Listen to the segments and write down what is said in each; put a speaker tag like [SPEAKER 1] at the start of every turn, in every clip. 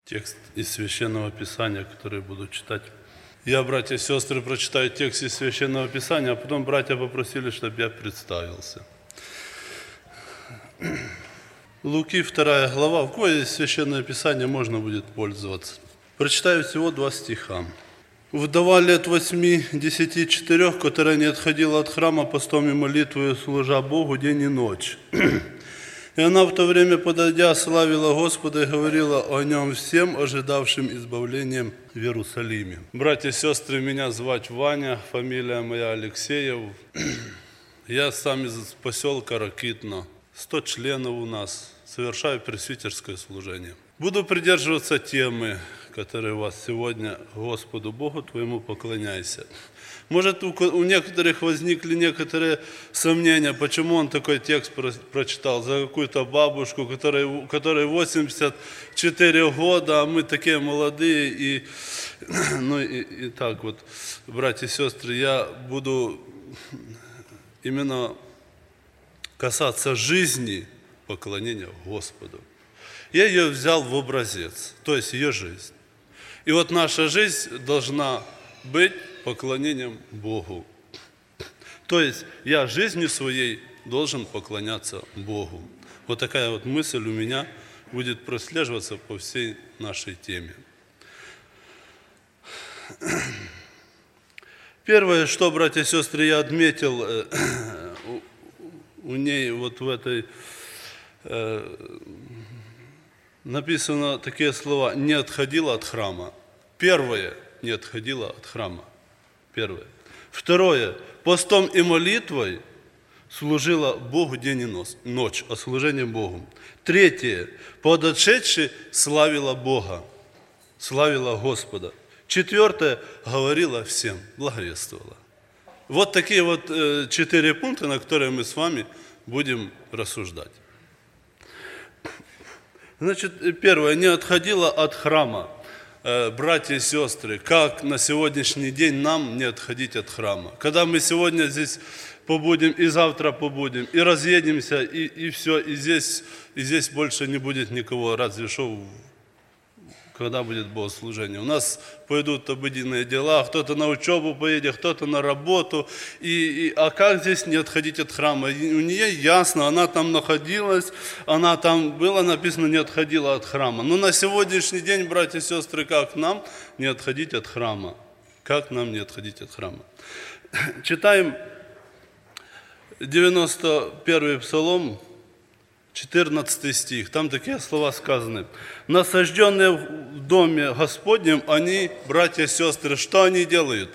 [SPEAKER 1] Текст из Священного Писания, который буду читать. Я, братья и сестры, прочитаю текст из Священного Писания, а потом братья попросили, чтобы я представился. Луки 2 глава, в кое Священное Писание можно будет пользоваться. Прочитаю всего 2 стиха. «Вдова лет 84, которая не отходила от храма постом и молитвою, служа Богу день и ночь. И она в то время, подойдя, славила Господа и говорила о Нем всем, ожидавшим избавлением в Иерусалиме». Братья и сестры, меня звать Ваня, фамилия моя Алексеев. Я сам из поселка Ракитно. 100 членов у нас. Совершаю пресвитерское служение. Буду придерживаться темы, которая у вас сегодня: Господу Богу твоему поклоняйся. Может, у некоторых возникли некоторые сомнения, почему он такой текст прочитал за какую-то бабушку, которой 84 года, а мы такие молодые. И так вот, братья и сестры, я буду именно касаться жизни поклонения Господу. Я ее взял в образец, то есть ее жизнь. И вот наша жизнь должна быть поклонением Богу. То есть я жизнью своей должен поклоняться Богу. Вот такая вот мысль у меня будет прослеживаться по всей нашей теме. Первое, что, братья и сестры, я отметил у ней вот в этой написано такие слова: не отходила от храма. Первое, не отходила от храма. Первое. Второе, постом и молитвой служила Богу день и ночь, о служении Богу. Третье, подошедши славила Бога, славила Господа. Четвертое, говорила всем, благовествовала. Вот такие вот 4 пункта, на которые мы с вами будем рассуждать. Значит, первое, не отходила от храма. Братья и сестры, как на сегодняшний день нам не отходить от храма? Когда мы сегодня здесь побудем, и завтра побудем, и разъедемся, и все, и здесь больше не будет никого, разве что когда будет богослужение. У нас пойдут обыденные дела, кто-то на учебу поедет, кто-то на работу. А как здесь не отходить от храма? У нее ясно, она там находилась, она там было написано, не отходила от храма. Но на сегодняшний день, братья и сестры, как нам не отходить от храма? Как нам не отходить от храма? Читаем 91-й Псалом, 14 стих, там такие слова сказаны: насажденные в доме Господнем, они, братья и сестры, что они делают?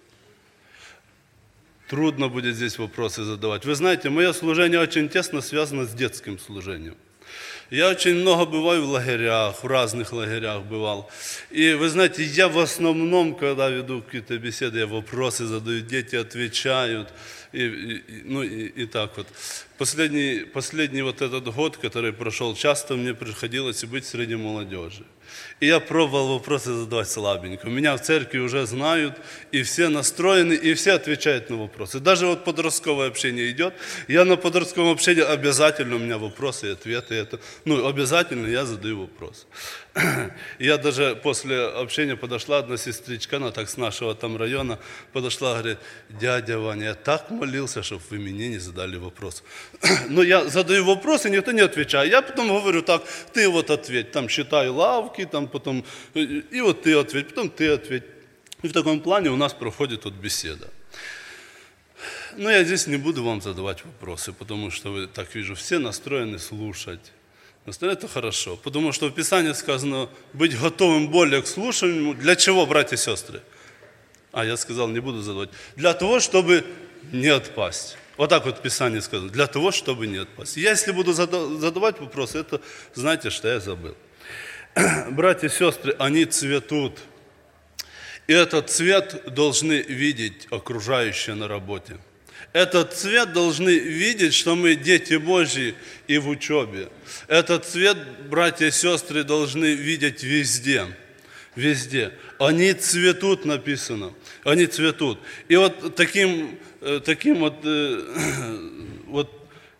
[SPEAKER 1] Трудно будет здесь вопросы задавать. Вы знаете, мое служение очень тесно связано с детским служением. Я очень много бываю в лагерях, в разных лагерях бывал. И вы знаете, я в основном, когда веду какие-то беседы, я вопросы задаю, дети отвечают. И так вот. Последний вот этот год, который прошел, часто мне приходилось быть среди молодежи. И я пробовал вопросы задавать слабенько. Меня в церкви уже знают, и все настроены, и все отвечают на вопросы. Даже вот подростковое общение идет, я на подростковом общении обязательно, у меня вопросы и ответы. Обязательно я задаю вопросы. Я даже после общения подошла одна сестричка, она так с нашего там района подошла, говорит: дядя Ваня, я так молился, чтобы вы мне не задали вопрос. Но я задаю вопросы, никто не отвечает. Я потом говорю так: ты вот ответь, там считай лавки, там потом, и вот ты ответь, потом ты ответь. И в таком плане у нас проходит вот беседа. Но я здесь не буду вам задавать вопросы, потому что вы, так вижу, все настроены слушать. Это хорошо, потому что в Писании сказано быть готовым более к слушанию. Для чего, братья и сестры? Я сказал, не буду задавать. Для того, чтобы не отпасть. Вот так вот в Писании сказано. Для того, чтобы не отпасть. Я, если буду задавать вопросы, это знаете, что я забыл. Братья и сестры, они цветут. И этот цвет должны видеть окружающие на работе. Этот цвет должны видеть, что мы дети Божьи и в учебе. Этот цвет, братья и сестры, должны видеть везде. Везде. Они цветут, написано. Они цветут. И вот таким вот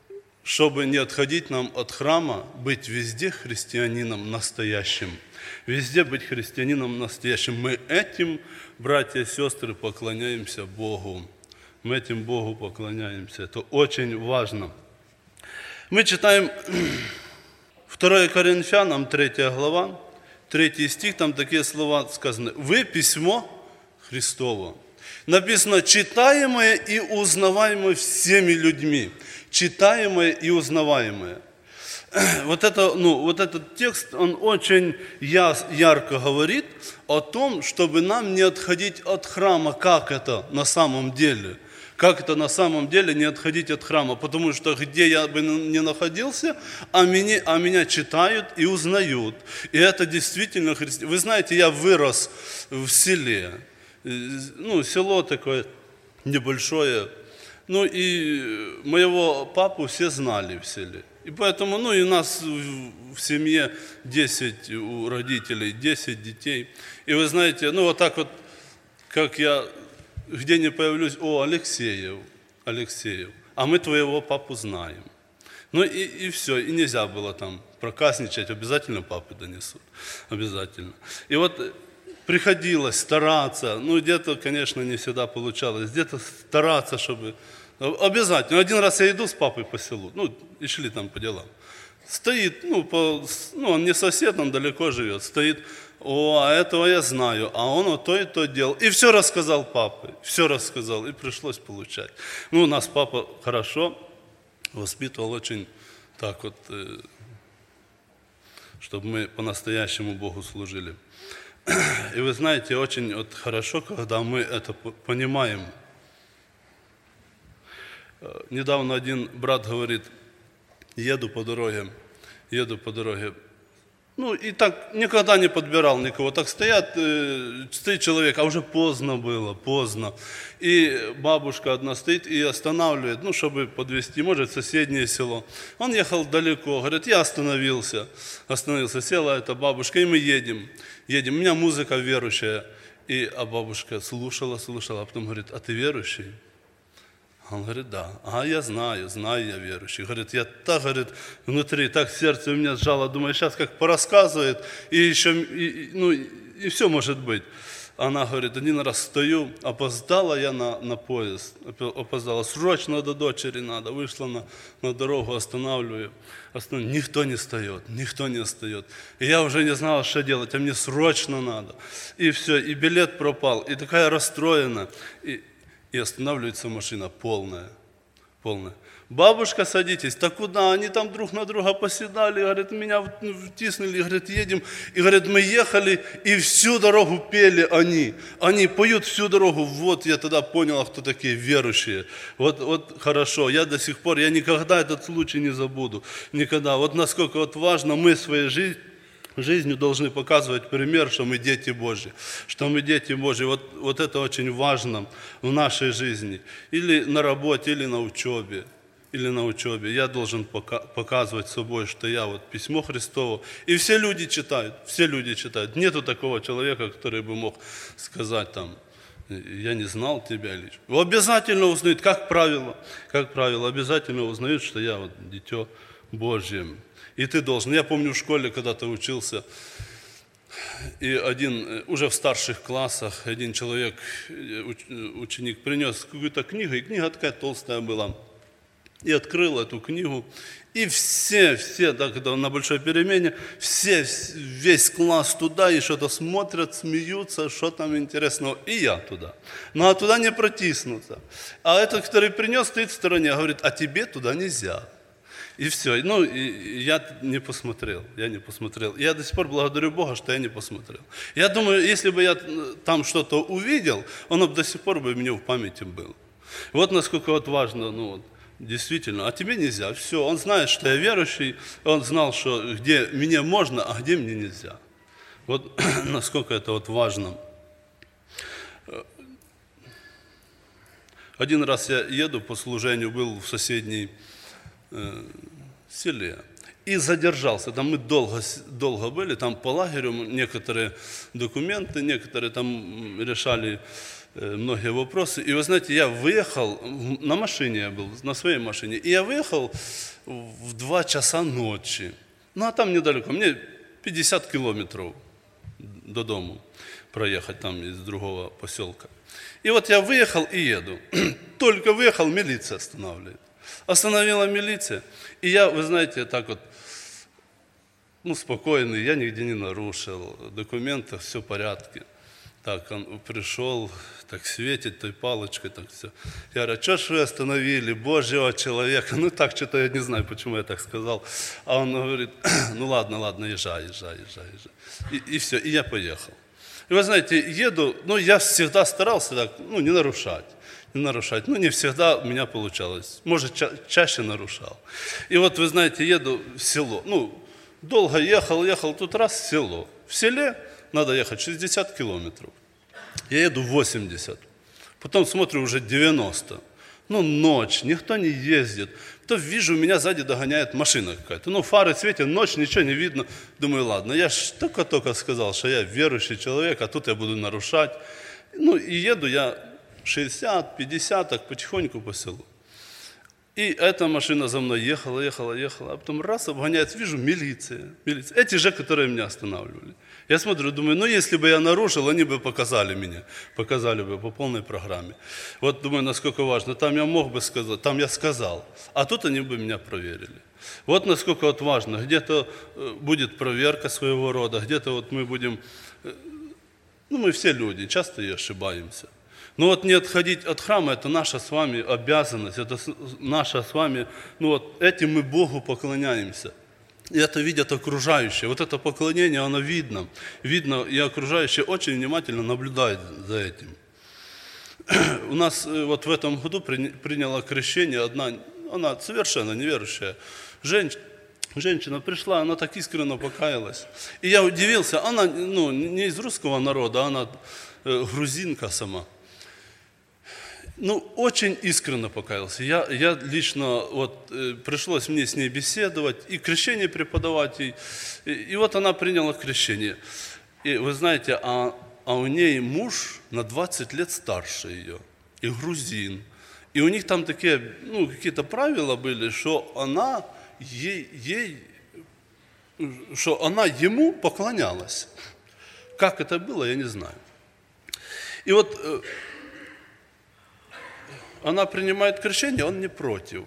[SPEAKER 1] чтобы не отходить нам от храма, быть везде христианином настоящим. Везде быть христианином настоящим. Мы этим, братья и сестры, поклоняемся Богу. Мы этим Богу поклоняемся. Это очень важно. Мы читаем 2 Коринфянам, 3 глава, 3 стих, там такие слова сказаны. «Вы письмо Христово». Написано «читаемое и узнаваемое всеми людьми». Читаемое и узнаваемое. Вот этот текст, он очень ярко говорит о том, чтобы нам не отходить от храма. Как это на самом деле? Как это на самом деле не отходить от храма? Потому что где я бы ни находился, а меня читают и узнают. И это действительно христианство. Вы знаете, я вырос в селе. Село такое небольшое. И моего папу все знали в селе. И поэтому, и у нас в семье 10 у родителей, 10 детей. И вы знаете, вот так вот, как я где не появлюсь, Алексеев, а мы твоего папу знаем. И все, и нельзя было там проказничать, обязательно папы донесут, обязательно. И вот приходилось стараться, где-то, конечно, не всегда получалось, где-то стараться, чтобы... Обязательно. Один раз я иду с папой по селу, и шли там по делам. Стоит, он не сосед, он далеко живет, стоит, а этого я знаю, а он вот то и то делал. И все рассказал папе, все рассказал, и пришлось получать. У нас папа хорошо воспитывал очень так вот, чтобы мы по-настоящему Богу служили. И вы знаете, очень хорошо, когда мы это понимаем. Недавно один брат говорит, еду по дороге. И так никогда не подбирал никого. Так стоит человек, а уже поздно было. И бабушка одна стоит и останавливает, чтобы подвезти, может, в соседнее село. Он ехал далеко, говорит, я остановился, села эта бабушка, и мы едем. У меня музыка верующая. А бабушка слушала, а потом говорит, а ты верующий? Он говорит, да. Я знаю я верующий. Говорит, я так, внутри, так сердце у меня сжало, думаю, сейчас как порассказывает, и все может быть. Она говорит, один раз стою, опоздала я на поезд, срочно до дочери надо, вышла на дорогу, останавливаю, никто не встает. И я уже не знала, что делать, а мне срочно надо. И все, и билет пропал, и такая расстроена. И останавливается машина полная. Бабушка, садитесь. Так куда? Они там друг на друга поседали, говорят, меня втиснули, говорят, едем. И говорят, мы ехали, и всю дорогу пели они. Они поют всю дорогу. Вот я тогда понял, кто такие верующие. Вот хорошо, я до сих пор, я никогда этот случай не забуду. Никогда. Вот насколько важно мы своей жизнью должны показывать пример, что мы дети Божьи. Вот это очень важно в нашей жизни. Или на работе, или на учебе. Я должен показывать собой, что я письмо Христово. И все люди читают. Нету такого человека, который бы мог сказать я не знал тебя лично. Обязательно узнают, как правило, обязательно узнают, что я дитё Божье. И ты должен. Я помню в школе, когда-то учился, и уже в старших классах один человек, ученик, принес какую-то книгу, и книга такая толстая была. И открыл эту книгу, и все, когда на большой перемене, весь класс туда, и что-то смотрят, смеются, что там интересного, и я туда. А туда не протиснуться. А этот, который принес, стоит в стороне, говорит, а тебе туда нельзя. И все. Я не посмотрел. Я до сих пор благодарю Бога, что я не посмотрел. Я думаю, если бы я там что-то увидел, оно бы до сих пор бы мне в памяти было. Вот насколько важно, действительно. А тебе нельзя. Все. Он знает, что я верующий. Он знал, что где мне можно, а где мне нельзя. Вот насколько это важно. Один раз я еду по служению, был в соседней селе и задержался. Там мы долго были, там по лагерю некоторые документы, некоторые там решали многие вопросы. И вы знаете, я выехал, на машине я был, на своей машине, и я выехал в 2 часа ночи. Ну, а там недалеко, мне 50 километров до дому проехать там из другого поселка. И вот я выехал и еду. Только выехал, милиция останавливает. Остановила милиция. И я, вы знаете, так вот, спокойный, я нигде не нарушил, документы, все в порядке. Так, он пришел, так светит той палочкой, так все. Я говорю, что ж вы остановили Божьего человека? Ну так, что-то я не знаю, почему я так сказал. А он говорит, ну ладно, езжай. И все, и я поехал. И вы знаете, еду, я всегда старался так, не нарушать. Не всегда у меня получалось. Может, чаще нарушал. И вот, вы знаете, еду в село. Долго ехал, тут раз в село. В селе надо ехать 60 километров. Я еду 80. Потом смотрю, уже 90. Ночь, никто не ездит. Потом вижу, меня сзади догоняет машина какая-то. Фары светят, ночь, ничего не видно. Думаю, ладно, я ж только сказал, что я верующий человек, а тут я буду нарушать. И еду я 60, 50, так потихоньку по селу. И эта машина за мной ехала, а потом раз обгоняет, вижу, милиция. Эти же, которые меня останавливали. Я смотрю, думаю, если бы я нарушил, они бы показали бы по полной программе. Вот думаю, насколько важно. Там я мог бы сказать, там я сказал, а тут они бы меня проверили. Вот насколько вот важно. Где-то будет проверка своего рода, где-то вот мы будем, мы все люди, часто и ошибаемся. Но не отходить от храма, это наша с вами обязанность, это наша с вами, этим мы Богу поклоняемся. И это видят окружающие. Вот это поклонение, оно видно. Видно, и окружающие очень внимательно наблюдают за этим. У нас вот в этом году приняла крещение одна, она совершенно неверующая женщина пришла, она так искренне покаялась. И я удивился, она не из русского народа, она грузинка сама. Очень искренне покаялся. Я лично, пришлось мне с ней беседовать, и крещение преподавать, и вот она приняла крещение. И вы знаете, а у ней муж на 20 лет старше ее, и грузин. И у них там такие, какие-то правила были, что она ему поклонялась. Как это было, я не знаю. И вот она принимает крещение, он не против.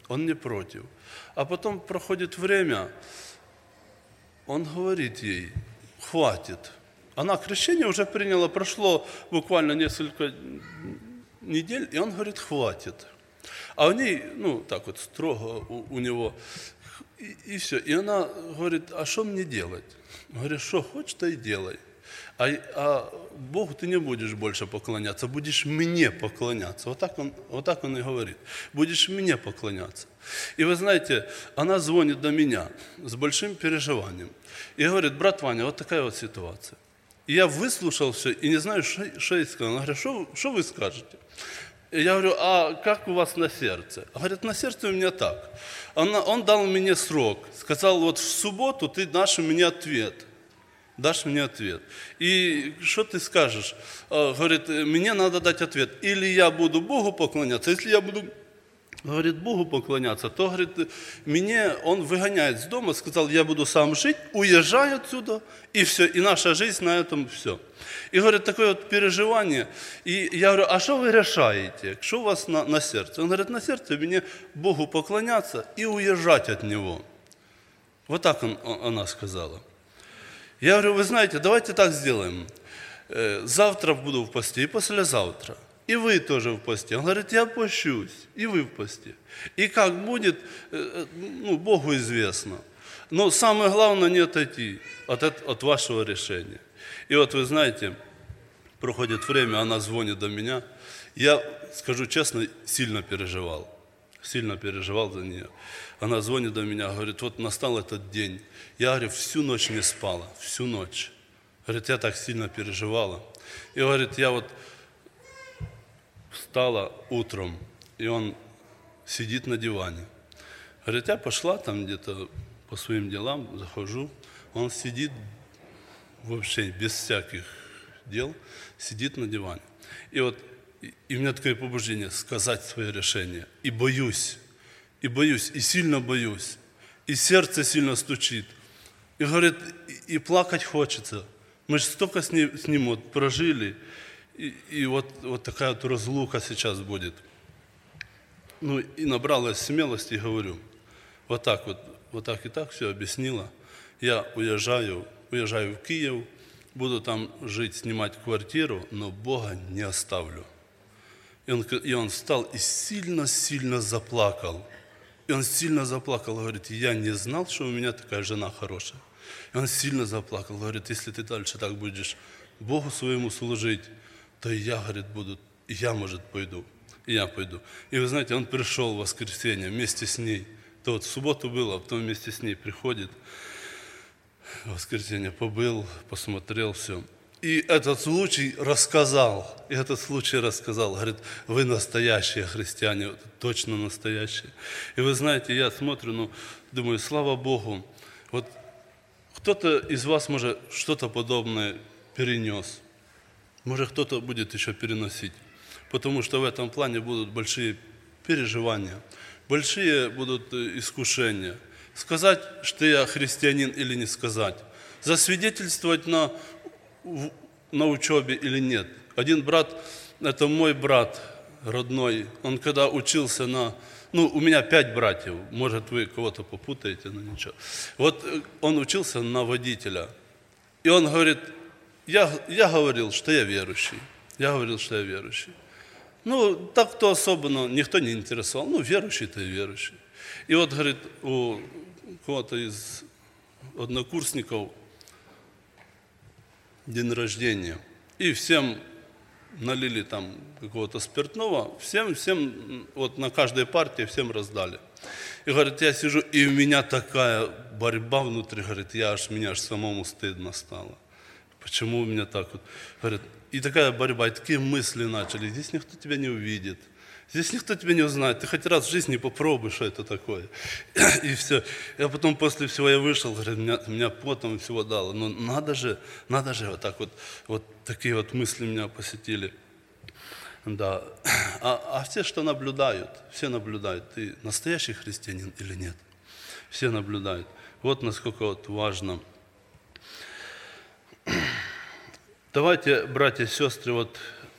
[SPEAKER 1] А потом проходит время, он говорит ей, хватит. Она крещение уже приняла, прошло буквально несколько недель, и он говорит, хватит. А у ней, так вот строго у него, и все. И она говорит, а что мне делать? Говорит, что хочешь, то и делай. А Богу ты не будешь больше поклоняться, будешь мне поклоняться. Вот так он и говорит. Будешь мне поклоняться. И вы знаете, она звонит до меня с большим переживанием. И говорит, брат Ваня, вот такая вот ситуация. И я выслушал все и не знаю, что ей сказать. Она говорит, что вы скажете? И я говорю, а как у вас на сердце? Говорит, на сердце у меня так. Он дал мне срок. Сказал, вот в субботу ты дашь мне ответ. И что ты скажешь? Говорит, мне надо дать ответ. Или я буду Богу поклоняться. Если я буду, говорит, Богу поклоняться, то, говорит, он выгоняет с дома, сказал, я буду сам жить, уезжай отсюда, и все, и наша жизнь на этом все. И, говорит, такое вот переживание. И я говорю, а что вы решаете? Что у вас на сердце? Он говорит, на сердце мне Богу поклоняться и уезжать от Него. Вот так она сказала. Я говорю, вы знаете, давайте так сделаем. Завтра буду в посте и послезавтра. И вы тоже в посте. Он говорит, я пощусь, и вы в посте. И как будет, Богу известно. Но самое главное не отойти от вашего решения. И вот вы знаете, проходит время, она звонит до меня. Я, скажу честно, сильно переживал за нее. Она звонит до меня, говорит, вот настал этот день. Я, говорю, всю ночь не спала, всю ночь. Говорит, я так сильно переживала. И, говорит, я вот встала утром, и он сидит на диване. Говорит, я пошла там где-то по своим делам, захожу. Он сидит вообще без всяких дел, сидит на диване. И вот и у меня такое побуждение сказать свое решение. И боюсь, и сильно боюсь. И сердце сильно стучит. И говорит, и плакать хочется. Мы же столько с ним вот прожили. И вот такая вот разлука сейчас будет. Ну и набралась смелости и говорю, вот так и так все объяснила. Я уезжаю в Киев, буду там жить, снимать квартиру, но Бога не оставлю. И он встал и сильно заплакал. И он сильно заплакал, говорит, я не знал, что у меня такая жена хорошая. И он сильно заплакал, говорит, если ты дальше так будешь Богу своему служить, то и я, говорит, буду, и я, может, пойду. И я пойду. И вы знаете, он пришел в воскресенье вместе с ней. То вот в субботу было, а потом вместе с ней приходит. В воскресенье побыл, посмотрел все. И этот случай рассказал. Говорит, вы настоящие христиане, точно настоящие. И вы знаете, я смотрю, думаю, слава Богу. Вот кто-то из вас, может, что-то подобное перенес. Может, кто-то будет еще переносить. Потому что в этом плане будут большие переживания, большие будут искушения. Сказать, что я христианин или не сказать. Засвидетельствовать на учебе или нет. Один брат, это мой брат родной, он когда учился у меня 5 братьев, может вы кого-то попутаете, но ничего. Вот он учился на водителя. И он говорит, я говорил, что я верующий. Так-то особо, никто не интересовал. Верующий-то и верующий. И вот, говорит, у кого-то из однокурсников день рождения. И всем налили там какого-то спиртного, всем, вот на каждой партии всем раздали. И, говорит, я сижу, и у меня такая борьба внутри, говорит, мне аж самому стыдно стало. Почему у меня так вот? Говорит, и такая борьба, и такие мысли начали. Здесь никто тебя не увидит. Здесь никто тебя не узнает. Ты хоть раз в жизни попробуй, что это такое. И все. Я потом после всего я вышел, говорит, меня потом всего дало. Но надо же вот так вот такие вот мысли меня посетили. Да. А все, что наблюдают, все наблюдают, ты настоящий христианин или нет. Все наблюдают. Вот насколько вот важно. Давайте, братья и сестры, вот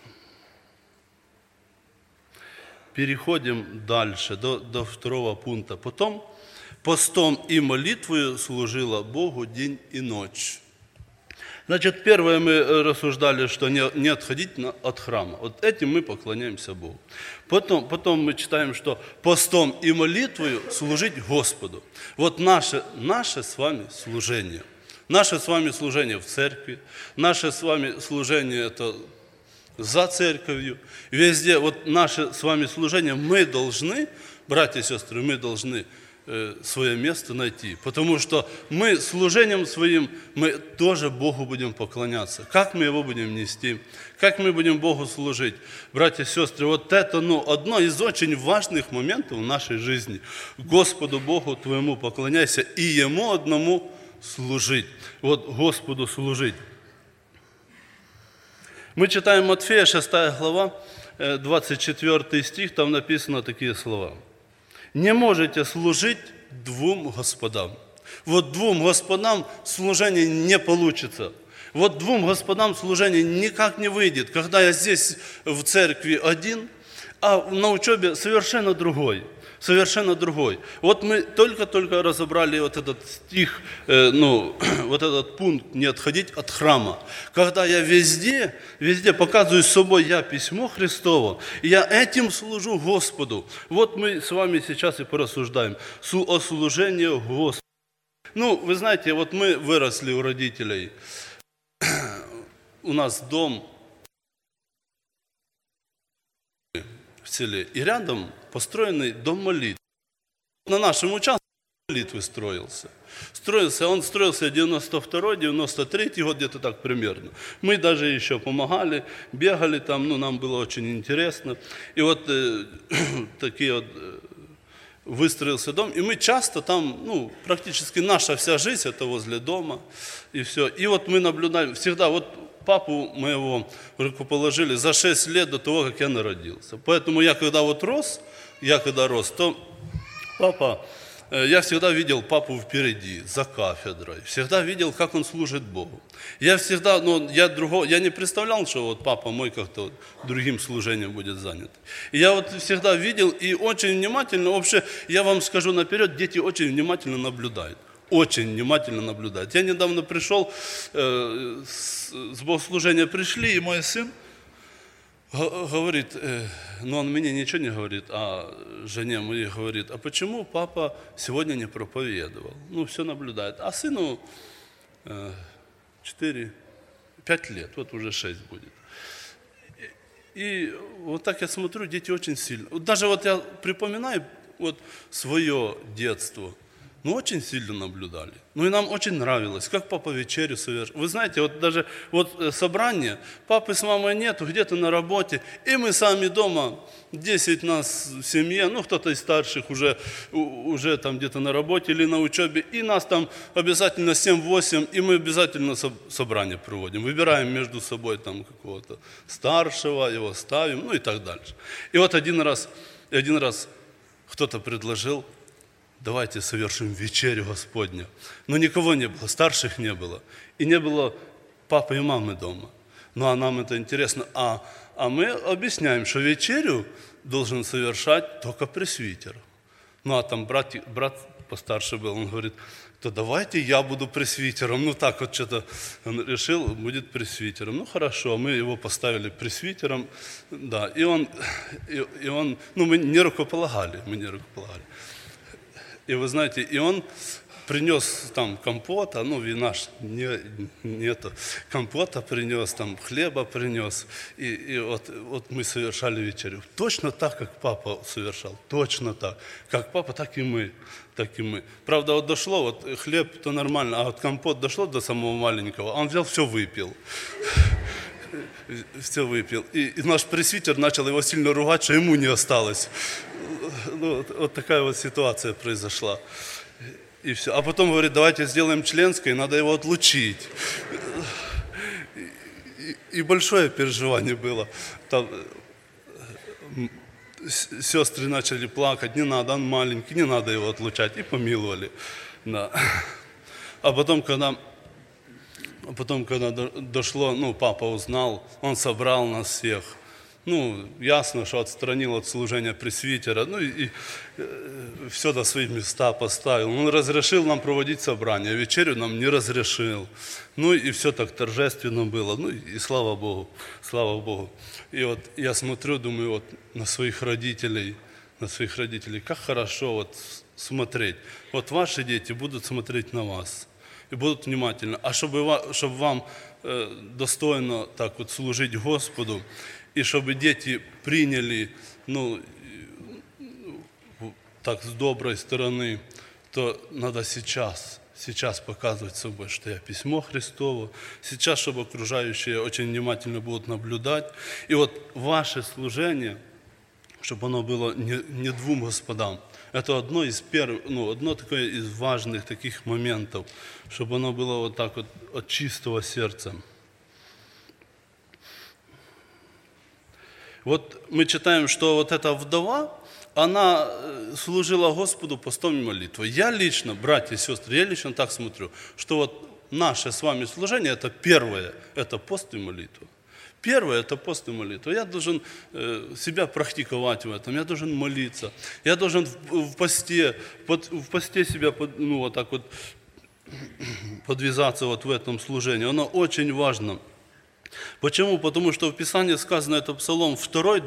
[SPEAKER 1] переходим дальше, до второго пункта. Потом постом и молитвою служила Богу день и ночь. Значит, первое мы рассуждали, что не отходить от храма. Вот этим мы поклоняемся Богу. Потом мы читаем, что постом и молитвою служить Господу. Вот наше с вами служение. Наше с вами служение в церкви, наше с вами служение это за церковью. Везде вот наше с вами служение мы должны, братья и сестры, мы должны свое место найти. Потому что мы служением своим, мы тоже Богу будем поклоняться. Как мы Его будем нести, как мы будем Богу служить. Братья и сестры, вот это одно из очень важных моментов в нашей жизни. Господу Богу твоему поклоняйся и Ему одному служить. Вот Господу служить. Мы читаем Матфея, 6 глава, 24 стих, там написано такие слова. Не можете служить двум господам. Вот двум господам служение не получится. Вот двум господам служение никак не выйдет, когда я здесь в церкви один, а на учебе совершенно другой. Совершенно другой. Вот мы только разобрали вот этот стих, вот этот пункт «не отходить от храма». Когда я везде показываю с собой я письмо Христово, и я этим служу Господу. Вот мы с вами сейчас и порассуждаем о служении Господу. Вы знаете, вот мы выросли у родителей. У нас дом в селе, и рядом построенный дом молитвы. На нашем участке молитвы строился. Он строился 92-й, 93-й год, где-то так примерно. Мы даже еще помогали, бегали там, нам было очень интересно. И вот такие вот выстроился дом, и мы часто там, ну, практически наша вся жизнь это возле дома, и все. И вот мы наблюдаем, всегда, вот папу моего рукоположили за 6 лет до того, как я народился. Поэтому я когда рос, то папа, я всегда видел папу впереди, за кафедрой, всегда видел, как он служит Богу. Я всегда, я не представлял, что вот папа мой как-то другим служением будет занят. И я вот всегда видел и очень внимательно, вообще, я вам скажу наперед, дети очень внимательно наблюдают. Очень внимательно наблюдают. Я недавно пришел, с богослужения пришли, и мой сын говорит, но он мне ничего не говорит, а жене моей говорит, а почему папа сегодня не проповедовал? Ну, все наблюдает. А сыну 5 лет, вот уже 6 будет. И вот так я смотрю, дети очень сильно. Даже вот я припоминаю вот свое детство, ну, очень сильно наблюдали. Ну, и нам очень нравилось, как папа вечерю совершил. Вы знаете, вот даже собрание, папы с мамой нету, где-то на работе, и мы сами дома, 10 нас в семье, ну, кто-то из старших уже там где-то на работе или на учебе, и нас там обязательно 7-8, и мы обязательно собрание проводим, выбираем между собой там какого-то старшего, его ставим, ну, и так дальше. И вот один раз кто-то предложил, давайте совершим вечерю Господню. Но никого не было, старших не было. И не было папы и мамы дома. Ну, а нам это интересно. А мы объясняем, что вечерю должен совершать только пресвитер. Ну, а там брат постарше был, он говорит, то давайте я буду пресвитером. Ну, так вот что-то он решил, будет пресвитером. Ну, хорошо, мы его поставили пресвитером, да. И он, ну, мы не рукополагали. И вы знаете, и он принес там компота, ну, вина нету, компота принес, там хлеба принес. И вот мы совершали вечерю. Точно так, как папа совершал, точно так. Как папа, так и мы. Правда, вот дошло, вот хлеб-то нормально, а вот компот дошло до самого маленького, он взял, все выпил. И наш пресвитер начал его сильно ругать, что ему не осталось. Ну, вот такая вот ситуация произошла. И все. А потом говорит, давайте сделаем членское, надо его отлучить. И большое переживание было. Там сестры начали плакать, не надо, он маленький, не надо его отлучать. И помиловали. Да. А потом, когда дошло, ну, папа узнал, он собрал нас всех. Ну, ясно, что отстранил от служения пресвитера, ну и все на свои места поставил. Он разрешил нам проводить собрание, вечерю нам не разрешил. Ну и все так торжественно было, ну и слава Богу. И вот я смотрю, думаю, вот на своих родителей, как хорошо вот смотреть. Вот ваши дети будут смотреть на вас и будут внимательно. А чтобы вам достойно так вот служить Господу, и чтобы дети приняли, ну, так с доброй стороны, то надо сейчас показывать собой, что я письмо Христово, сейчас, чтобы окружающие очень внимательно будут наблюдать. И вот ваше служение, чтобы оно было не двум господам, это одно такое из важных таких моментов, чтобы оно было вот так вот от чистого сердца. Вот мы читаем, что вот эта вдова, она служила Господу постом и молитвой. Я лично, братья и сестры, так смотрю, что вот наше с вами служение, это первое, это пост и молитва. Первое – это пост и молитва. Я должен себя практиковать в этом, я должен молиться, я должен в посте себя вот так вот подвязаться вот в этом служении. Оно очень важно. Почему? Потому что в Писании сказано, это Псалом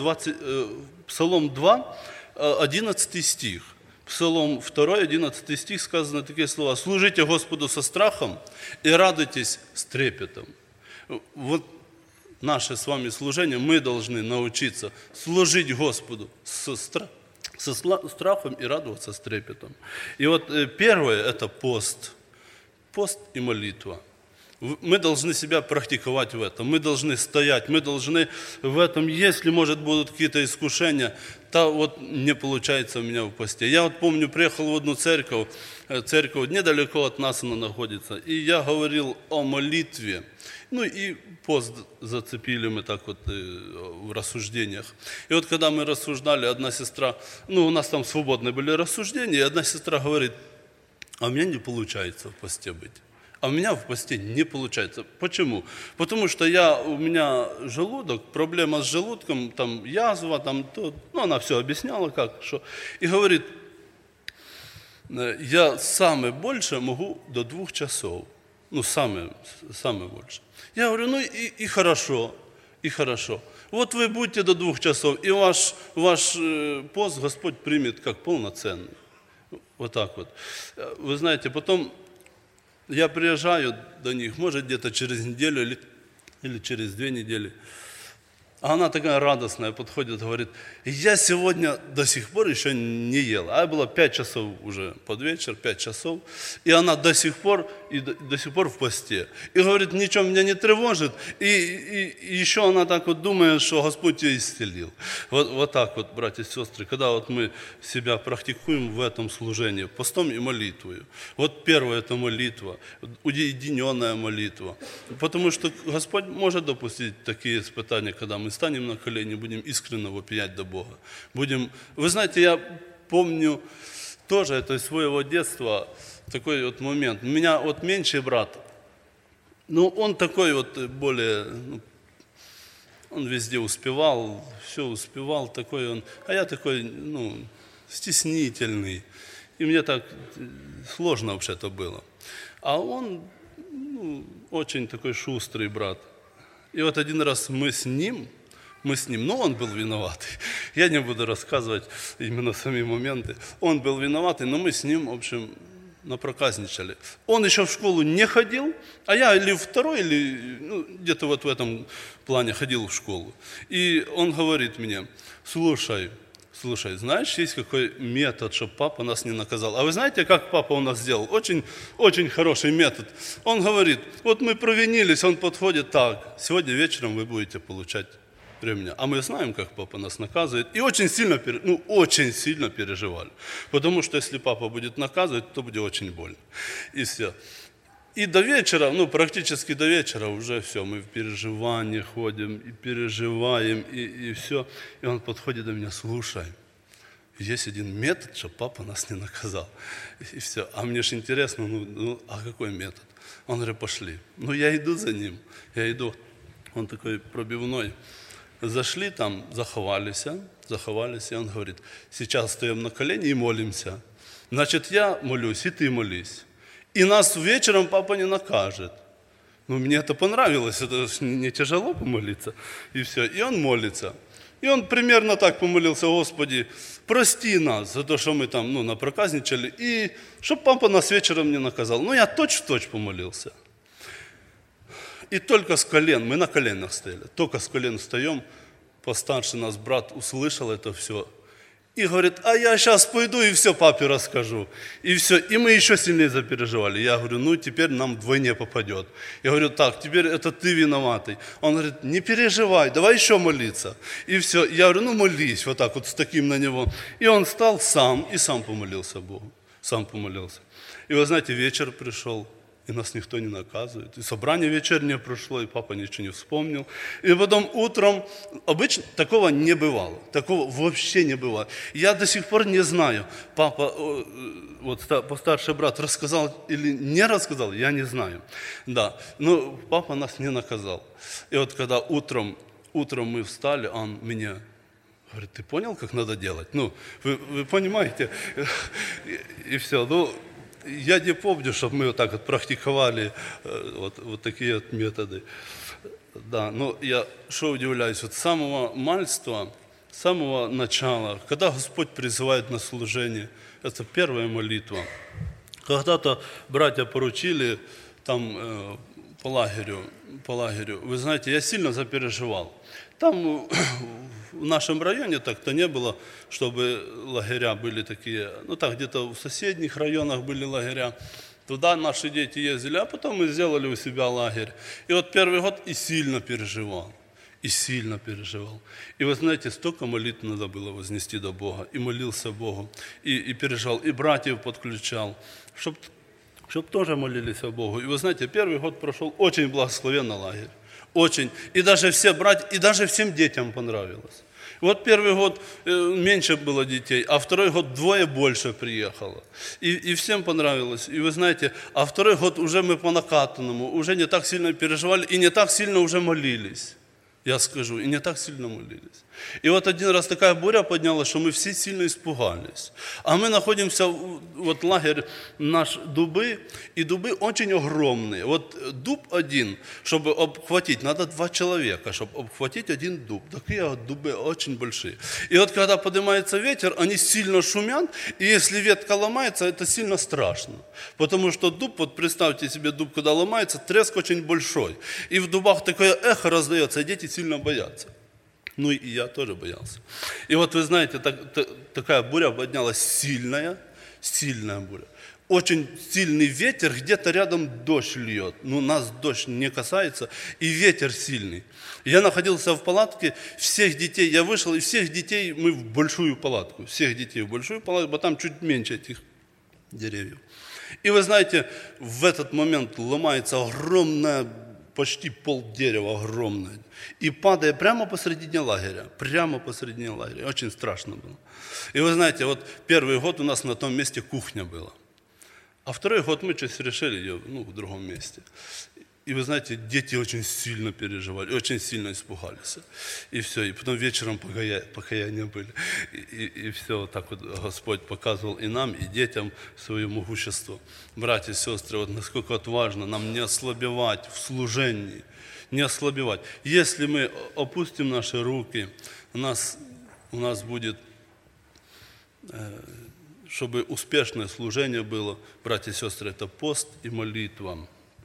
[SPEAKER 1] 2, 11 стих. Псалом 2, 11 стих сказано такие слова. «Служите Господу со страхом и радуйтесь с трепетом». Вот наше с вами служение, мы должны научиться служить Господу со страхом и радоваться с трепетом. И вот первое – это пост и молитва. Мы должны себя практиковать в этом, мы должны стоять, мы должны в этом, если, может, будут какие-то искушения, то вот не получается у меня в посте. Я вот помню, приехал в одну церковь недалеко от нас она находится, и я говорил о молитве. Ну и пост зацепили мы так вот в рассуждениях. И вот когда мы рассуждали, одна сестра, у нас там свободные были рассуждения, и одна сестра говорит, а у меня не получается в посте быть. А у меня в посте не получается. Почему? Потому что у меня желудок, проблема с желудком, там язва, там то, она все объясняла как, что. И говорит, я самое больше могу до 2 часов. Самое больше. Я говорю, и хорошо, и хорошо. Вот вы будете до 2 часов, и ваш пост Господь примет как полноценный. Вот так вот. Вы знаете, потом я приезжаю до них, может, где-то через неделю или через 2 недели. А она такая радостная, подходит, говорит, я сегодня до сих пор еще не ела. А было 5 часов уже под вечер, 5 часов. И она до сих пор в посте. И говорит, ничего меня не тревожит. И еще она так вот думает, что Господь ее исцелил. Вот так вот, братья и сестры, когда вот мы себя практикуем в этом служении, постом и молитвою. Вот первое – это молитва, уединенная молитва. Потому что Господь может допустить такие испытания, когда мы станем на колени, будем искренне вопиять до Бога. Вы знаете, я помню тоже это из своего детства, такой вот момент. У меня вот меньший брат, он такой вот более, он везде успевал, все успевал, такой он, а я такой, стеснительный. И мне так сложно вообще-то было. А он, очень такой шустрый брат. И вот один раз мы с ним, он был виноватый. Я не буду рассказывать именно сами моменты. Он был виноватый, но мы с ним, в общем, напроказничали. Он еще в школу не ходил, а я или второй, или где-то вот в этом плане ходил в школу. И он говорит мне, слушай, знаешь, есть какой метод, чтобы папа нас не наказал. А вы знаете, как папа у нас сделал? Очень, очень хороший метод. Он говорит, вот мы провинились, он подходит так, сегодня вечером вы будете получать премию. А мы знаем, как папа нас наказывает. И очень сильно переживали. Потому что если папа будет наказывать, то будет очень больно. И все. И до вечера, практически до вечера уже все, мы в переживании ходим, и переживаем, и все. И он подходит до меня, слушай, есть один метод, чтобы папа нас не наказал. И все. А мне же интересно, а какой метод? Он говорит, пошли. Я иду за ним, он такой пробивной. Зашли там, заховались, и он говорит, сейчас стоим на колени и молимся. Значит, я молюсь, и ты молись. И нас вечером папа не накажет. Мне это понравилось, это не тяжело помолиться. И все, и он молится. И он примерно так помолился, Господи, прости нас за то, что мы там напроказничали, и чтобы папа нас вечером не наказал. Я точь-в-точь помолился. И только с колен, мы на коленях стояли, только с колен встаем, постарше нас брат услышал это все. И говорит, а я сейчас пойду и все папе расскажу. И все. И мы еще сильнее запереживали. Я говорю, теперь нам вдвойне попадет. Я говорю, так, теперь это ты виноватый. Он говорит, не переживай, давай еще молиться. И все. Я говорю, молись, вот так вот с таким на него. И он встал сам и сам помолился Богу. Сам помолился. И вы знаете, вечер пришел. И нас никто не наказывает. И собрание вечернее прошло, и папа ничего не вспомнил. И потом утром, обычно такого не бывало. Такого вообще не бывало. Я до сих пор не знаю, папа, вот постарший брат рассказал или не рассказал, я не знаю. Да, но папа нас не наказал. И вот когда утром мы встали, он мне говорит, ты понял, как надо делать? Вы понимаете? И все, я не помню, чтобы мы вот так вот практиковали вот такие вот методы. Да, но я удивляюсь, с самого мальства, с самого начала, когда Господь призывает на служение, это первая молитва. Когда-то братья поручили там по лагерю, вы знаете, я сильно запереживал. Там в нашем районе так-то не было, чтобы лагеря были такие, так где-то в соседних районах были лагеря. Туда наши дети ездили, а потом мы сделали у себя лагерь. И вот первый год и сильно переживал. И сильно переживал. И вы знаете, столько молитв надо было вознести до Бога. И молился Богу, и переживал, и братьев подключал, чтобы тоже молились о Богу. И вы знаете, первый год прошел очень благословенно лагерь. Очень. И даже все братья, и даже всем детям понравилось. Вот первый год меньше было детей, а второй год вдвое больше приехало. И всем понравилось. И вы знаете, а второй год уже мы по накатанному, уже не так сильно переживали и не так сильно уже молились. Я скажу, и не так сильно молились. И вот один раз такая буря поднялась, что мы все сильно испугались. А мы находимся, вот лагерь наш Дубы, и дубы очень огромные. Вот дуб один, чтобы обхватить, надо 2 человека, чтобы обхватить один дуб. Такие вот дубы очень большие. И вот когда поднимается ветер, они сильно шумят, и если ветка ломается, это сильно страшно. Потому что дуб, вот представьте себе дуб, когда ломается, треск очень большой. И в дубах такое эхо раздается, и дети сильно боятся. Ну и я тоже боялся. И вот вы знаете, такая буря поднялась сильная буря. Очень сильный ветер, где-то рядом дождь льет. Ну, нас дождь не касается, и ветер сильный. Я находился в палатке, всех детей, я вышел, и всех детей мы в большую палатку. Всех детей в большую палатку, а там чуть меньше этих деревьев. И вы знаете, в этот момент ломается огромная, почти полдерева огромное. И падая прямо посредине лагеря. Очень страшно было. И вы знаете, вот первый год у нас на том месте кухня была. А второй год мы что-то решили ее в другом месте. И вы знаете, дети очень сильно переживали, очень сильно испугались. И все, и потом вечером покаяния были. И все, вот так вот Господь показывал и нам, и детям свое могущество. Братья и сестры, вот насколько вот важно нам не ослабевать в служении, не ослабевать. Если мы опустим наши руки, у нас будет, чтобы успешное служение было, братья и сестры, это пост и молитва.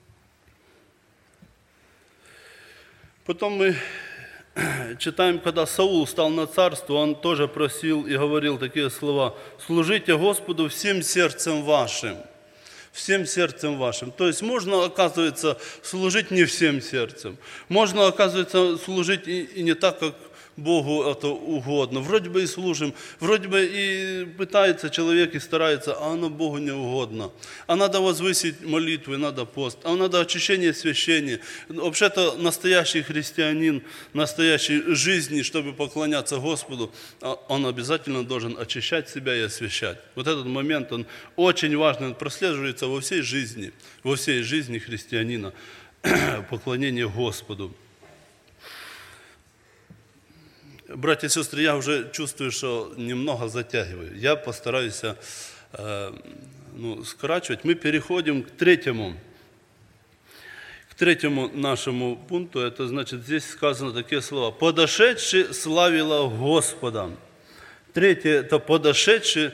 [SPEAKER 1] Потом мы читаем, когда Саул стал на царство, он тоже просил и говорил такие слова: «Служите Господу всем сердцем вашим». Всем сердцем вашим. То есть можно, оказывается, служить не всем сердцем. Можно, оказывается, служить и не так, как Богу это угодно. Вроде бы и служим, вроде бы и пытается человек и старается, а оно Богу не угодно. А надо возвысить молитвы, надо пост, а надо очищение священия. Вообще-то настоящий христианин, настоящей жизни, чтобы поклоняться Господу, он обязательно должен очищать себя и освящать. Вот этот момент, он очень важный, он прослеживается во всей жизни христианина, поклонение Господу. Братья и сестры, я уже чувствую, что немного затягиваю. Я постараюсь скорачивать. Мы переходим к третьему нашему пункту. Это значит, здесь сказано такие слова: «Подошедший славила Господа». Третье – это подошедший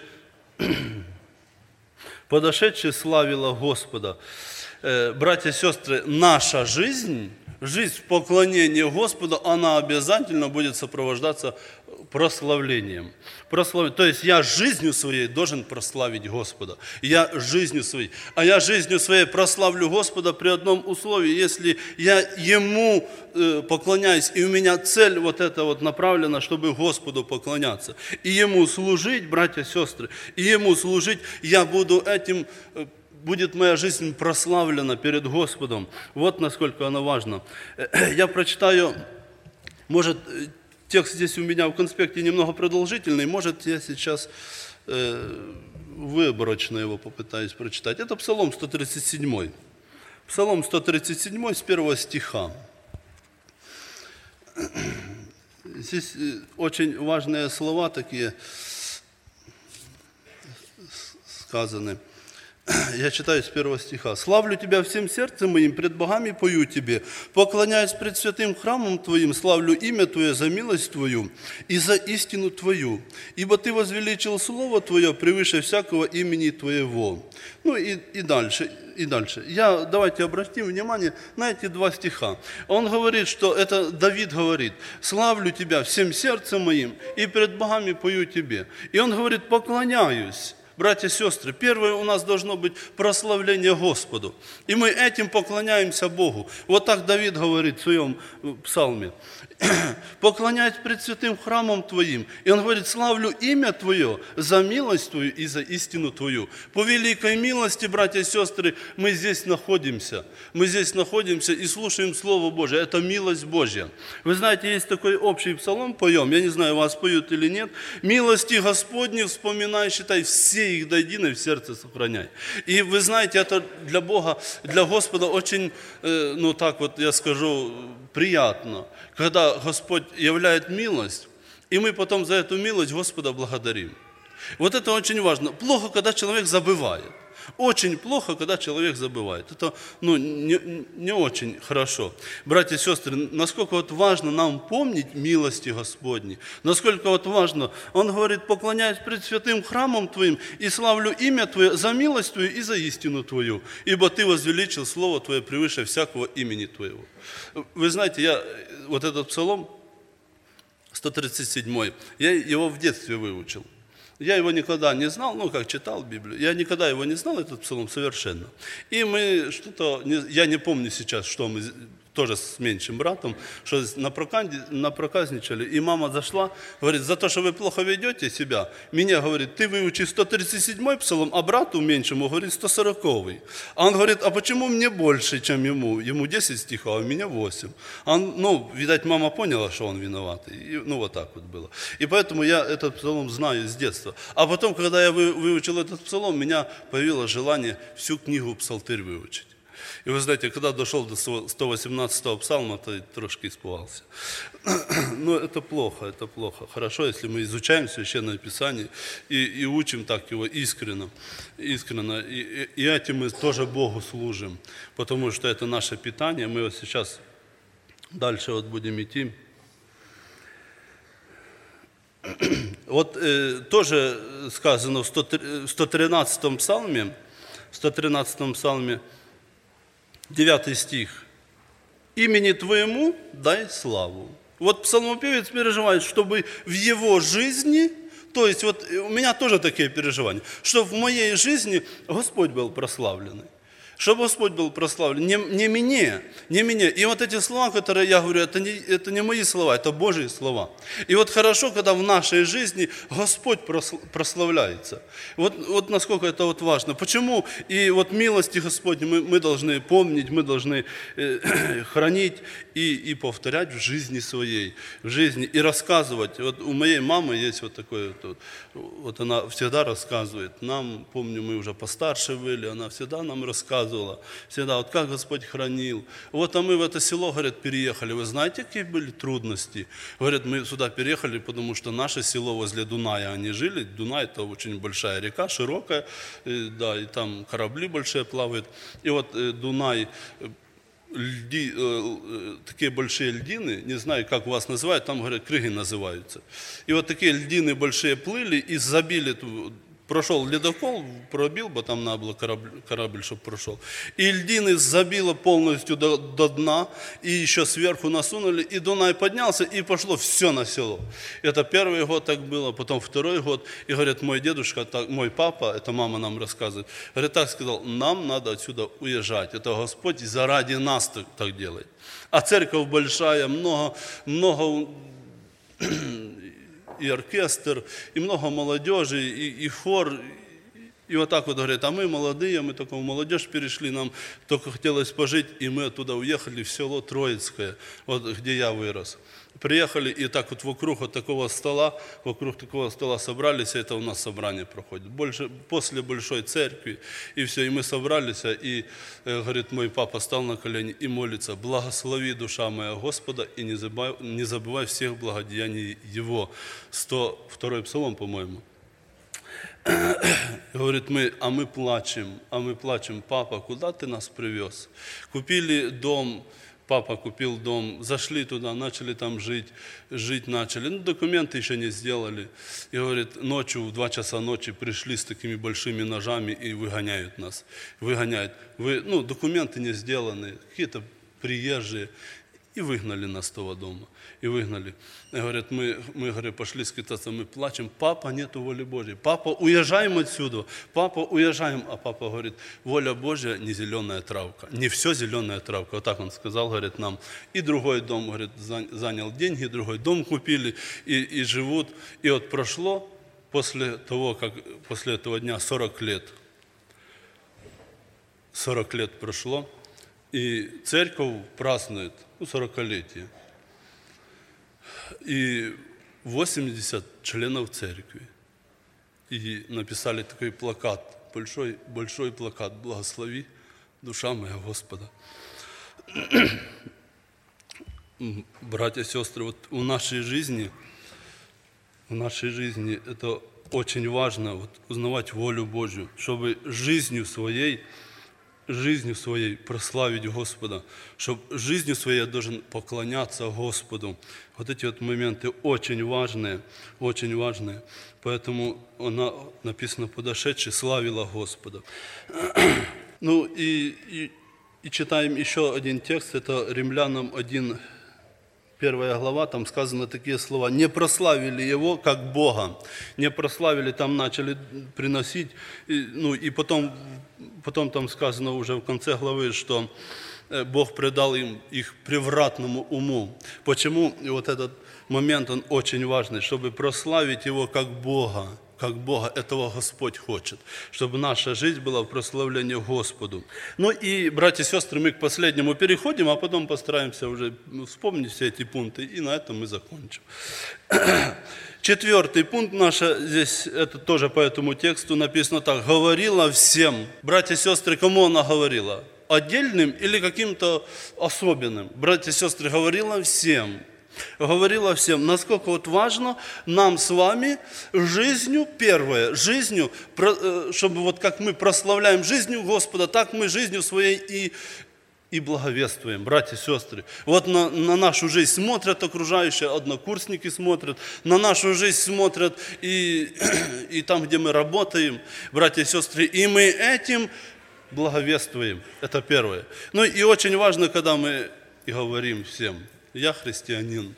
[SPEAKER 1] славила Господа. Братья и сестры, наша жизнь в поклонении Господу, она обязательно будет сопровождаться прославлением. То есть я жизнью своей должен прославить Господа. Я жизнью своей прославлю Господа при одном условии: если я Ему поклоняюсь, и у меня цель вот эта вот направлена, чтобы Господу поклоняться. И Ему служить, братья и сестры, и Ему служить, я буду этим... будет моя жизнь прославлена перед Господом. Вот насколько она важна. Я прочитаю, может, текст здесь у меня в конспекте немного продолжительный, может, я сейчас выборочно его попытаюсь прочитать. Это Псалом 137. Псалом 137 с 1 стиха. Здесь очень важные слова такие сказаны. Я читаю с 1 стиха. «Славлю Тебя всем сердцем моим, пред богами пою Тебе, поклоняюсь пред святым храмом Твоим, славлю имя Твое за милость Твою и за истину Твою, ибо Ты возвеличил Слово Твое превыше всякого имени Твоего». Ну и дальше. Давайте обратим внимание на эти 2 стиха. Он говорит, что это Давид говорит: «Славлю Тебя всем сердцем моим и пред богами пою Тебе». И он говорит: «Поклоняюсь». братья и сестры, первое у нас должно быть прославление Господу. И мы этим поклоняемся Богу. Вот так Давид говорит в своем псалме. «Поклоняюсь пред святым храмом Твоим». И он говорит: «Славлю имя Твое за милость Твою и за истину Твою». По великой милости, братья и сестры, мы здесь находимся. Мы здесь находимся и слушаем Слово Божие. Это милость Божья. Вы знаете, есть такой общий псалом, поем, я не знаю, вас поют или нет. «Милости Господни вспоминай, считай, все их до единой в сердце сохраняй». И вы знаете, это для Бога, для Господа очень, ну так вот я скажу, приятно, когда Господь являет милость, и мы потом за эту милость Господа благодарим. Вот это очень важно. Плохо, когда человек забывает. Очень плохо, когда человек забывает. Это не очень хорошо. Братья и сестры, насколько вот важно нам помнить милости Господни, насколько вот важно, он говорит: «Поклоняюсь пред святым храмом Твоим и славлю имя Твое за милость Твою и за истину Твою, ибо Ты возвеличил Слово Твое превыше всякого имени Твоего». Вы знаете, я вот этот псалом, 137, я его в детстве выучил. Я его никогда не знал, как читал Библию, я никогда его не знал, этот псалом, совершенно. И мы что-то, я не помню сейчас, что мы, тоже с меньшим братом, что напроказничали, и мама зашла, говорит: «За то, что вы плохо ведете себя, меня, говорит, ты выучи 137-й псалом, а брату меньшему, говорит, 140-й». А он говорит: «А почему мне больше, чем ему? Ему 10 стихов, а у меня 8». Видать, мама поняла, что он виноват. И, вот так вот было. И поэтому я этот псалом знаю с детства. А потом, когда я выучил этот псалом, у меня появилось желание всю книгу «Псалтырь» выучить. И вы знаете, когда дошел до 118-го псалма, то трошки испугался. Но это плохо, это плохо. Хорошо, если мы изучаем Священное Писание и учим так его искренно. И этим мы тоже Богу служим, потому что это наше питание. Мы вот сейчас дальше будем идти. Вот тоже сказано в 113-м псалме, 9 стих: «Имени Твоему дай славу». Вот псалмопевец переживает, чтобы в его жизни, то есть вот у меня тоже такие переживания, чтобы в моей жизни Господь был прославленный. Чтобы Господь был прославлен, не мне. И вот эти слова, которые я говорю, это не мои слова, это Божьи слова. И вот хорошо, когда в нашей жизни Господь прославляется. Вот насколько это вот важно. Почему? И вот милости Господни мы должны помнить, мы должны хранить и повторять в жизни своей, в жизни, и рассказывать. Вот у моей мамы есть вот такое, вот она всегда рассказывает. Нам, помню, мы уже постарше были, она всегда нам рассказывала. Всегда, вот как Господь хранил. Вот, а мы в это село, говорят, переехали. Вы знаете, какие были трудности? Говорят, мы сюда переехали, потому что наше село возле Дуная, они жили. Дунай – это очень большая река, широкая, да, и там корабли большие плавают. И вот Дунай, такие большие льдины, не знаю, как у вас называют, там, говорят, крыги называются. И вот такие льдины большие плыли и забили. Прошел ледокол, пробил, бы там надо было корабль, чтобы прошел. И льдины забило полностью до дна, и еще сверху насунули, и Дунай поднялся, и пошло все на село. Это первый год так было, потом второй год. И говорят, мой дедушка, мой папа, это мама нам рассказывает, говорит, так сказал: нам надо отсюда уезжать. Это Господь заради нас так делает. А церковь большая, много и оркестр, и много молодежи, и хор. И вот так вот говорят, а мы молодые, мы только в молодежь перешли, нам только хотелось пожить, и мы оттуда уехали в село Троицкое, вот где я вырос. Приехали, и так вот вокруг такого стола собрались, и это у нас собрание проходит. После большой церкви, и все, и мы собрались, и, говорит, мой папа стал на колени и молится: благослови, душа моя, Господа, и не забывай всех благодеяний Его. 102-й псалом, по-моему. Говорит, мы плачем, папа, куда ты нас привез? Купили дом. Папа купил дом, зашли туда, начали там жить начали. Документы еще не сделали. И говорит, ночью, в 2 часа ночи пришли с такими большими ножами и выгоняют нас. Документы не сделаны, какие-то приезжие. И выгнали нас с того дома. И выгнали. И говорят, мы говорят, пошли скитаться, мы плачем. Папа, нету воли Божьей. Папа, уезжаем отсюда. Папа, уезжаем. А папа говорит, воля Божья не зеленая травка. Не все зеленая травка. Вот так он сказал, говорит, нам. И другой дом, говорит, занял деньги, другой дом купили и живут. И вот прошло после этого дня 40 лет. 40 лет прошло. И церковь празднует 40-летие. И 80 членов церкви. И написали такой плакат, большой плакат «Благослови, душа моя Господа». Братья и сестры, вот в нашей жизни это очень важно вот, узнавать волю Божью, чтобы жизнью своей прославить Господа, чтобы жизнью своей я должен поклоняться Господу. Вот эти вот моменты очень важные. Поэтому она написано подошедший славила Господа. Ну и читаем еще один текст, это Римлянам 1, 1 глава, там сказано такие слова. Не прославили Его, как Бога. Не прославили, там начали приносить. И потом там сказано уже в конце главы, что Бог предал им их превратному уму. Почему вот этот момент, он очень важный, чтобы прославить Его как Бога. Как Бога, этого Господь хочет, чтобы наша жизнь была в прославлении Господу. Ну и, братья и сестры, мы к последнему переходим, а потом постараемся уже вспомнить все эти пункты, и на этом мы закончим. 4 пункт наш, здесь это тоже по этому тексту написано так. Говорила всем. Братья и сестры, кому она говорила? Отдельным или каким-то особенным? Братья и сестры, говорила всем. Говорила всем, насколько вот важно нам с вами жизнью, чтобы вот как мы прославляем жизнью Господа, так мы жизнью своей и благовествуем, братья и сестры. Вот на нашу жизнь смотрят окружающие, однокурсники смотрят, на нашу жизнь смотрят и там, где мы работаем, братья и сестры, и мы этим благовествуем. Это первое. Ну и очень важно, когда мы говорим всем, я христианин.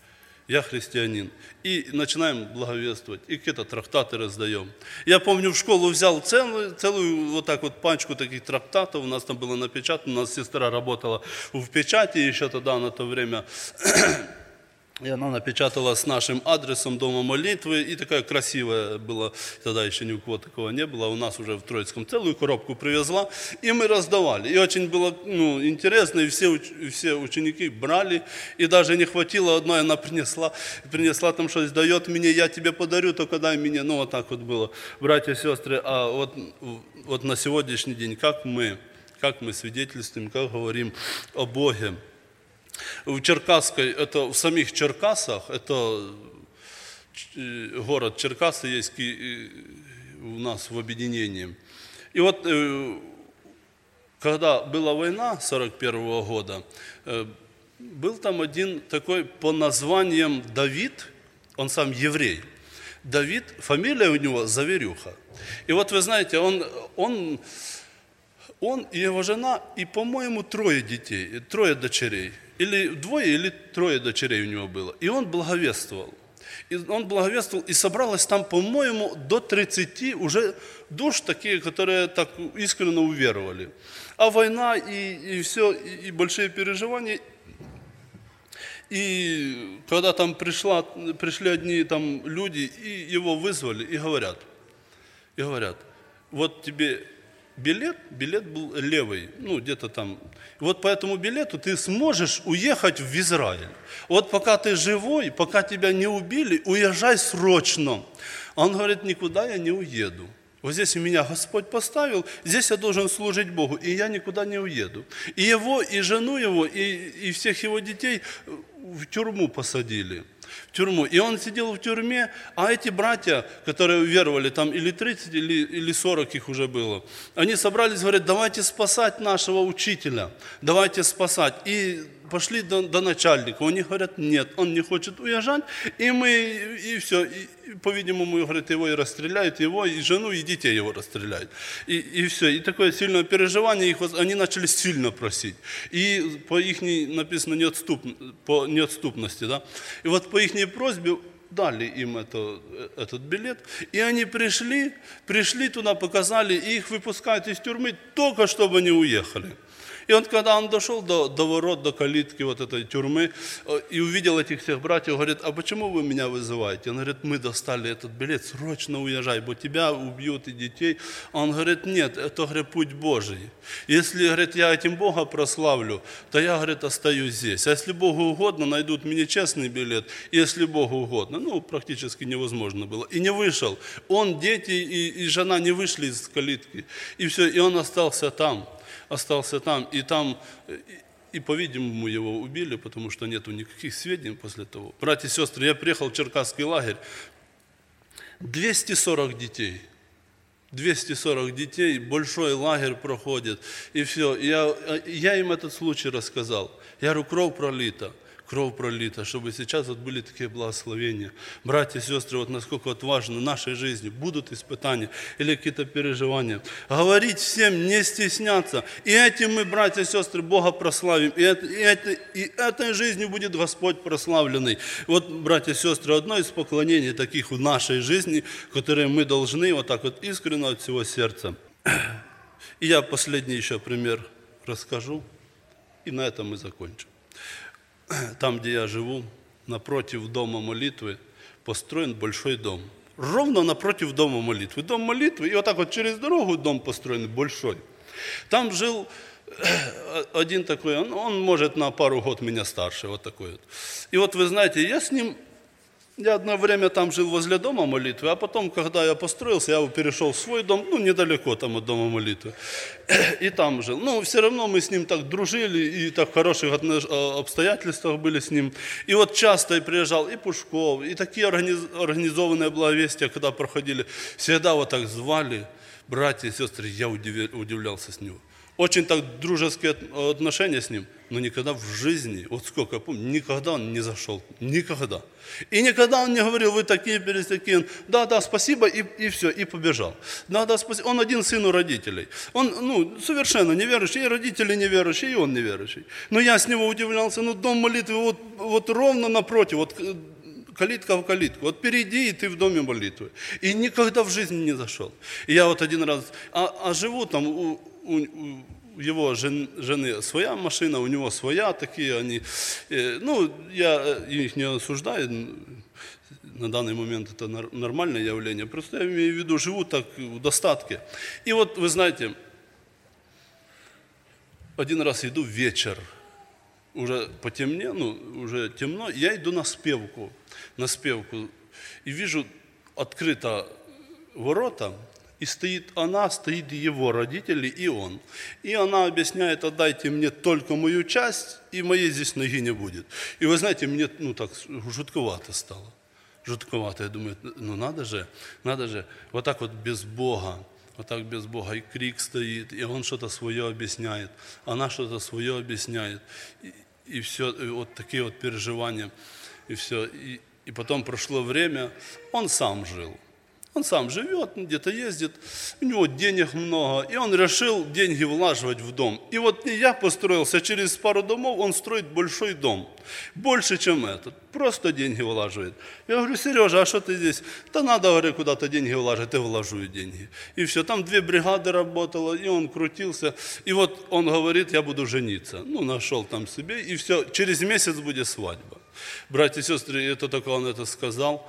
[SPEAKER 1] И начинаем благовествовать, и какие-то трактаты раздаем. Я помню, в школу взял целую вот так вот пачку таких трактатов, у нас там было напечатано, у нас сестра работала в печати еще тогда, на то время. И она напечатала с нашим адресом дома молитвы, и такая красивая была, тогда еще ни у кого такого не было, у нас уже в Троицком целую коробку привезла, и мы раздавали. И очень было интересно, и все ученики брали, и даже не хватило одной, она принесла там что-то, дает мне, я тебе подарю, только дай мне, вот так вот было. Братья и сестры, а вот на сегодняшний день, как мы свидетельствуем, как говорим о Боге. В в самих Черкасах, это город Черкасы есть у нас в объединении. И вот, когда была война 41 года, был там один такой по названием Давид, он сам еврей. Давид, фамилия у него Заверюха. И вот вы знаете, он и его жена, и, по-моему, 3 дочерей. Или 2 или 3 дочерей у него было. И он благовествовал. И собралось там, по-моему, до 30 уже душ такие, которые так искренне уверовали. А война и все, и большие переживания. И когда там пришли одни там люди, и его вызвали, и говорят, вот тебе... Билет был левый, где-то там. Вот по этому билету ты сможешь уехать в Израиль. Вот пока ты живой, пока тебя не убили, уезжай срочно. А он говорит, никуда я не уеду. Вот здесь меня Господь поставил, здесь я должен служить Богу, и я никуда не уеду. И его, и жену его, и всех его детей в тюрьму посадили. И он сидел в тюрьме, а эти братья, которые уверовали, там или 30, или 40 их уже было, они собрались, говорят, давайте спасать нашего учителя, давайте спасать. И пошли до начальника. Они говорят, нет, он не хочет уезжать. И все, по-видимому, говорят, его и расстреляют, его, и жену, и детей его расстреляют. И все, и такое сильное переживание, они начали сильно просить. И по их, написано, по неотступности, да. И вот по их просьбе дали им этот билет, и они пришли туда, показали, и их выпускают из тюрьмы, только чтобы они уехали. И вот когда он дошел до ворот, до калитки вот этой тюрьмы, и увидел этих всех братьев, говорит, а почему вы меня вызываете? Он говорит, мы достали этот билет, срочно уезжай, бо тебя убьют и детей. Он говорит, нет, это, говорит, путь Божий. Если, говорит, я этим Бога прославлю, то я, говорит, остаюсь здесь. А если Богу угодно, найдут мне честный билет, если Богу угодно. Практически невозможно было. И не вышел. Он, дети и жена не вышли из калитки. И все, и он остался там, и, по-видимому, его убили, потому что нету никаких сведений после того. Братья и сестры, я приехал в Черкасский лагерь, 240 детей, большой лагерь проходит, и все. Я им этот случай рассказал. Я говорю, кровь пролита, чтобы сейчас вот были такие благословения. Братья и сестры, вот насколько вот важно в нашей жизни, будут испытания или какие-то переживания. Говорить всем, не стесняться. И этим мы, братья и сестры, Бога прославим. И этой жизнью будет Господь прославленный. Вот, братья и сестры, одно из поклонений таких в нашей жизни, которые мы должны вот так вот искренне от всего сердца. И я последний еще пример расскажу, и на этом мы закончим. Там, где я живу, напротив дома молитвы, построен большой дом. Ровно напротив дома молитвы. Дом молитвы, и вот так вот через дорогу дом построен большой. Там жил один такой, он может на пару год меня старше, вот такой вот. И вот вы знаете, я одно время там жил возле дома молитвы, а потом, когда я построился, я перешел в свой дом, недалеко там от дома молитвы, и там жил. Все равно мы с ним так дружили, и так в хороших обстоятельствах были с ним. И вот часто приезжал и Пушков, и такие организованные благовестия, когда проходили, всегда вот так звали, братья и сестры, я удивлялся с него. Очень так дружеские отношения с ним, но никогда в жизни, вот сколько я помню, никогда он не зашел, никогда. И никогда он не говорил, вы такие, перестакие, да, спасибо, и все, и побежал. Да, спасибо. Он один сын у родителей. Он, совершенно неверующий, и родители неверующие, и он неверующий. Но я с него удивлялся, дом молитвы вот ровно напротив, вот калитка в калитку. Вот перейди, и ты в доме молитвы. И никогда в жизни не зашел. И я вот один раз, живу там у его жены своя машина, у него своя, такие они. Я их не осуждаю, на данный момент это нормальное явление. Просто я имею в виду, живут так в достатке. И вот, вы знаете, один раз иду вечер, уже уже темно, я иду на спевку, и вижу открыто ворота, и стоит его родители и он. И она объясняет, отдайте мне только мою часть, и моей здесь ноги не будет. И вы знаете, мне так жутковато стало. Жутковато. Я думаю, надо же, вот так вот без Бога. И крик стоит, и он что-то свое объясняет, она что-то свое объясняет. И все, и вот такие вот переживания. И все. И потом прошло время, он сам жил. Он сам живет, где-то ездит, у него денег много, и он решил деньги влаживать в дом. И вот я построился, через пару домов он строит большой дом, больше, чем этот, просто деньги влаживает. Я говорю, Сережа, а что ты здесь? Да надо, говорю, куда-то деньги влаживать, я влаживаю деньги. И все, там 2 бригады работало, и он крутился. И вот он говорит, я буду жениться. Нашел там себе, и все, через месяц будет свадьба. Братья и сестры, это только он это сказал.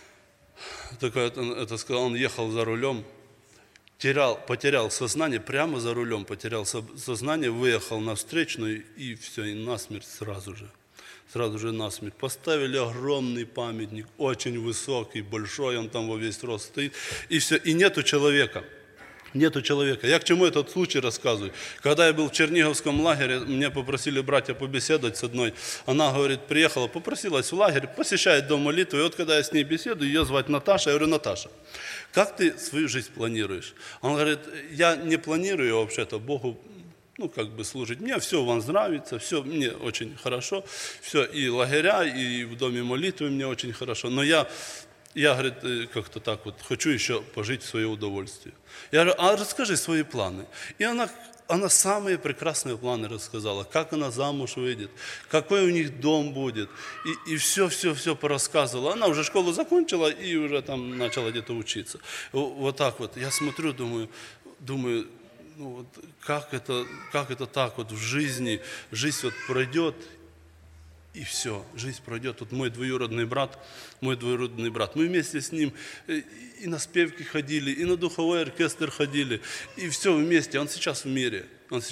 [SPEAKER 1] Он ехал за рулем, потерял сознание, прямо за рулем потерял сознание, выехал на встречную, и все, и насмерть сразу же насмерть. Поставили огромный памятник, очень высокий, большой, он там во весь рост стоит, и все, и нету человека. Я к чему этот случай рассказываю? Когда я был в Черниговском лагере, меня попросили братья побеседовать с одной. Она, говорит, приехала, попросилась в лагерь, посещает дом молитвы. И вот когда я с ней беседую, ее звать Наташа, я говорю, Наташа, как ты свою жизнь планируешь? Она говорит, я не планирую вообще-то, Богу служить. Мне все у вас нравится, все мне очень хорошо, все, и лагеря, и в доме молитвы мне очень хорошо, но я говорит, как-то так вот, хочу еще пожить в свое удовольствие. Я говорю, а расскажи свои планы. И она самые прекрасные планы рассказала, как она замуж выйдет, какой у них дом будет, и все порассказывала. Она уже школу закончила и уже там начала где-то учиться. Вот так вот, я смотрю, думаю, как это так вот в жизни, жизнь вот пройдет, и все, жизнь пройдет. Вот мой двоюродный брат, мы вместе с ним и на спевки ходили, и на духовой оркестр ходили, и все вместе. Он сейчас в мире.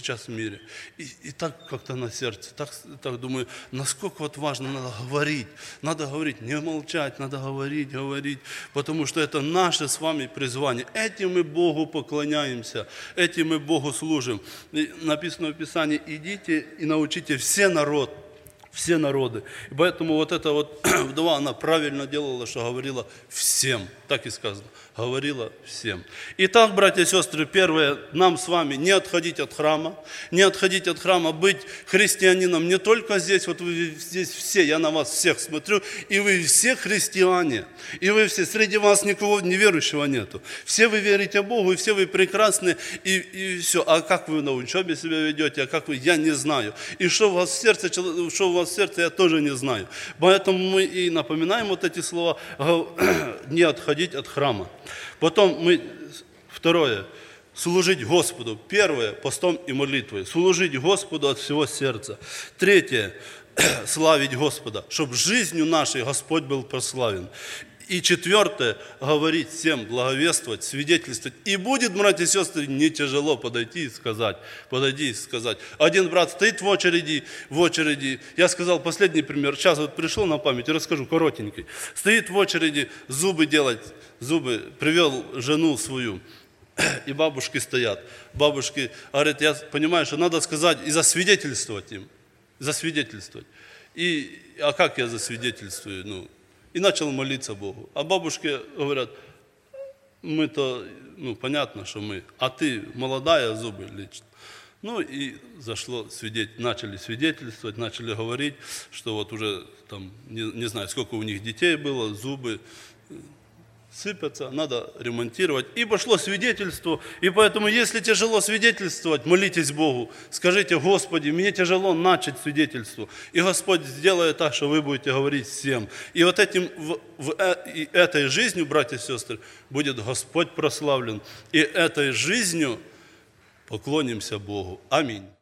[SPEAKER 1] И так как-то на сердце, так думаю, насколько вот важно, надо говорить, не молчать, надо говорить, потому что это наше с вами призвание. Этим мы Богу поклоняемся, этим мы Богу служим. И написано в Писании, идите и научите все народы. И поэтому вот эта вот вдова, она правильно делала, что говорила всем. Так и сказано. Говорила всем. Итак, братья и сестры, первое, нам с вами не отходить от храма, быть христианином не только здесь, вот вы здесь все, я на вас всех смотрю, и вы все христиане, и вы все, среди вас никого неверующего нету. Все вы верите Богу, и все вы прекрасны, и все. А как вы на учебе себя ведете, а как вы, я не знаю. И что у вас в сердце, я тоже не знаю. Поэтому мы и напоминаем вот эти слова, не отходить от храма. Потом второе, служить Господу. Первое, постом и молитвой. Служить Господу от всего сердца. Третье, славить Господа, чтобы жизнью нашей Господь был прославен. И четвертое, говорить всем, благовествовать, свидетельствовать. И будет, братья и сестры, не тяжело подойти и сказать. Один брат стоит в очереди. Я сказал последний пример. Сейчас вот пришел на память, расскажу, коротенький. Стоит в очереди зубы делать, привел жену свою. И бабушки стоят. Бабушки говорят, я понимаю, что надо сказать и засвидетельствовать им. А как я засвидетельствую? И начал молиться Богу. А бабушки говорят, мы-то, понятно, что мы, а ты молодая, зубы лечит. И начали свидетельствовать, начали говорить, что вот уже там, не знаю, сколько у них детей было, зубы сыпятся, надо ремонтировать. И пошло свидетельство. И поэтому, если тяжело свидетельствовать, молитесь Богу. Скажите, Господи, мне тяжело начать свидетельство. И Господь сделает так, что вы будете говорить всем. И вот этой жизнью, братья и сестры, будет Господь прославлен. И этой жизнью поклонимся Богу. Аминь.